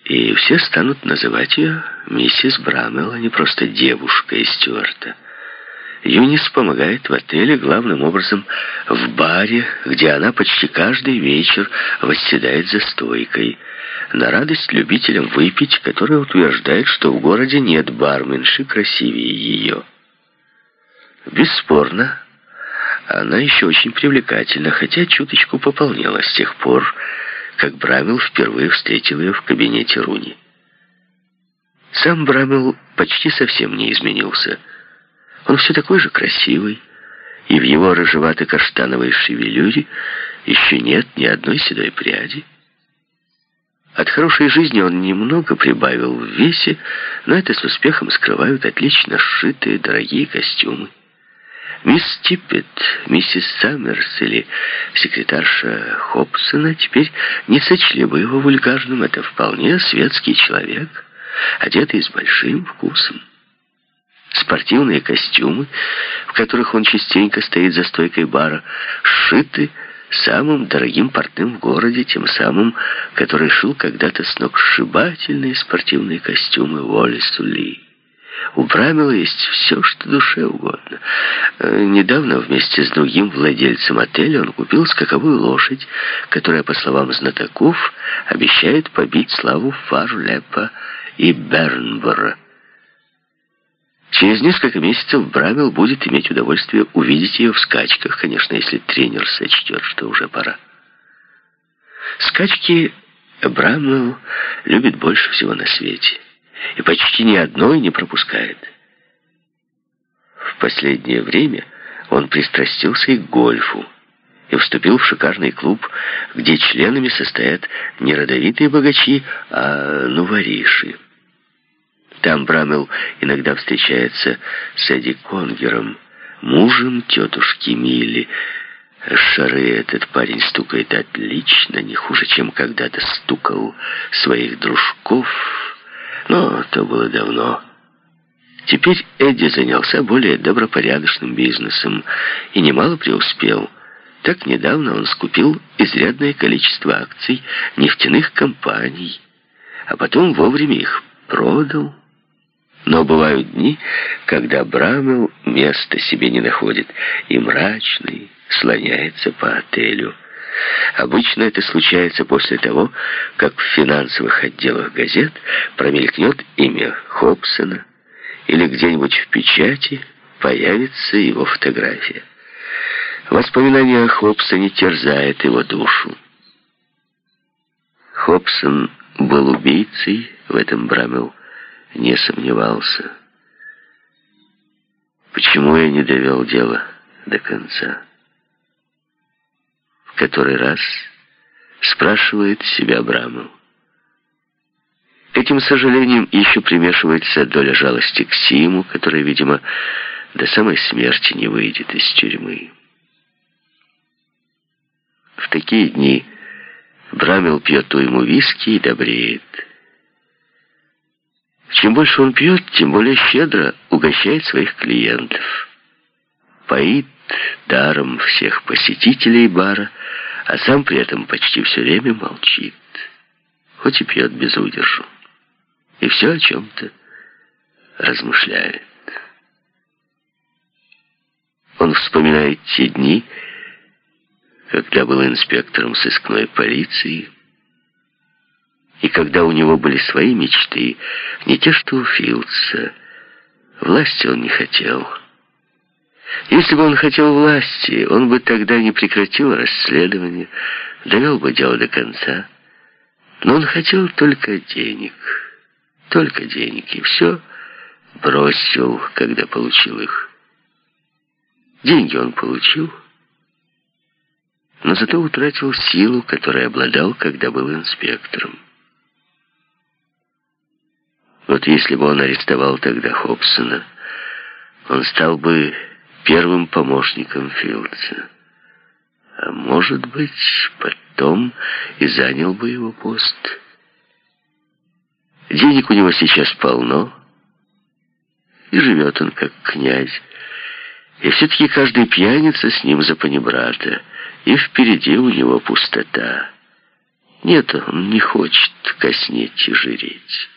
И все станут называть ее миссис Брамелл, а не просто девушкой Стюарта. Юнис помогает в отеле, главным образом в баре, где она почти каждый вечер восседает за стойкой, на радость любителям выпить, которые утверждают, что в городе нет барменши красивее ее. Бесспорно, она еще очень привлекательна, хотя чуточку пополнела с тех пор, как Брамелл впервые встретил ее в кабинете Руни. Сам Брамелл почти совсем не изменился. Он все такой же красивый, и в его рыжевато-каштановой шевелюре еще нет ни одной седой пряди. От хорошей жизни он немного прибавил в весе, но это с успехом скрывают отлично сшитые дорогие костюмы. Мисс Типпет, миссис Саммерс или секретарша Хобсона теперь не сочли бы его вульгарным. Это вполне светский человек, одетый с большим вкусом. Спортивные костюмы, в которых он частенько стоит за стойкой бара, сшиты самым дорогим портным в городе, тем самым, который шил когда-то сногсшибательные спортивные костюмы Уоллесу Ли. У Брамелла есть все, что душе угодно. Недавно вместе с другим владельцем отеля он купил скаковую лошадь, которая, по словам знатоков, обещает побить славу Фарлепа и Бернбора. Через несколько месяцев Брамелл будет иметь удовольствие увидеть ее в скачках, конечно, если тренер сочтет, что уже пора. Скачки Брамелл любит больше всего на свете и почти ни одной не пропускает. В последнее время он пристрастился и к гольфу и вступил в шикарный клуб, где членами состоят не родовитые богачи, а нувориши. Там Брамелл иногда встречается с Эдди Конгером, мужем тетушки Милли. Шары этот парень стукает отлично, не хуже, чем когда-то стукал своих дружков, но то было давно. Теперь Эдди занялся более добропорядочным бизнесом и немало преуспел. Так недавно он скупил изрядное количество акций нефтяных компаний, а потом вовремя их продал. Но бывают дни, когда Брамелл места себе не находит и мрачный слоняется по отелю. Обычно это случается после того, как в финансовых отделах газет промелькнет имя Хобсона или где-нибудь в печати появится его фотография. Воспоминание о Хобсоне терзает его душу. Хобсон был убийцей, в этом Брамелл не сомневался. Почему я не довел дело до конца? В который раз спрашивает себя Брамелл. Этим сожалением еще примешивается доля жалости к Симу, который, видимо, до самой смерти не выйдет из тюрьмы. В такие дни Брамелл пьет уйму виски и добреет. Чем больше он пьет, тем более щедро угощает своих клиентов. Поит даром всех посетителей бара, а сам при этом почти все время молчит, хоть и пьет без удержу. И все о чем-то размышляет. Он вспоминает те дни, когда был инспектором сыскной полиции, и когда у него были свои мечты, не те, что у Филдса. Власти он не хотел. Если бы он хотел власти, он бы тогда не прекратил расследование, довел бы дело до конца. Но он хотел только денег, и все бросил, когда получил их. Деньги он получил, но зато утратил силу, которой обладал, когда был инспектором. Вот если бы он арестовал тогда Хобсона, он стал бы первым помощником Филдса. А может быть, потом и занял бы его пост. Денег у него сейчас полно, и живет он как князь. И все-таки каждый пьяница с ним за панибрата, и впереди у него пустота. Нет, он не хочет коснеть и жиреть.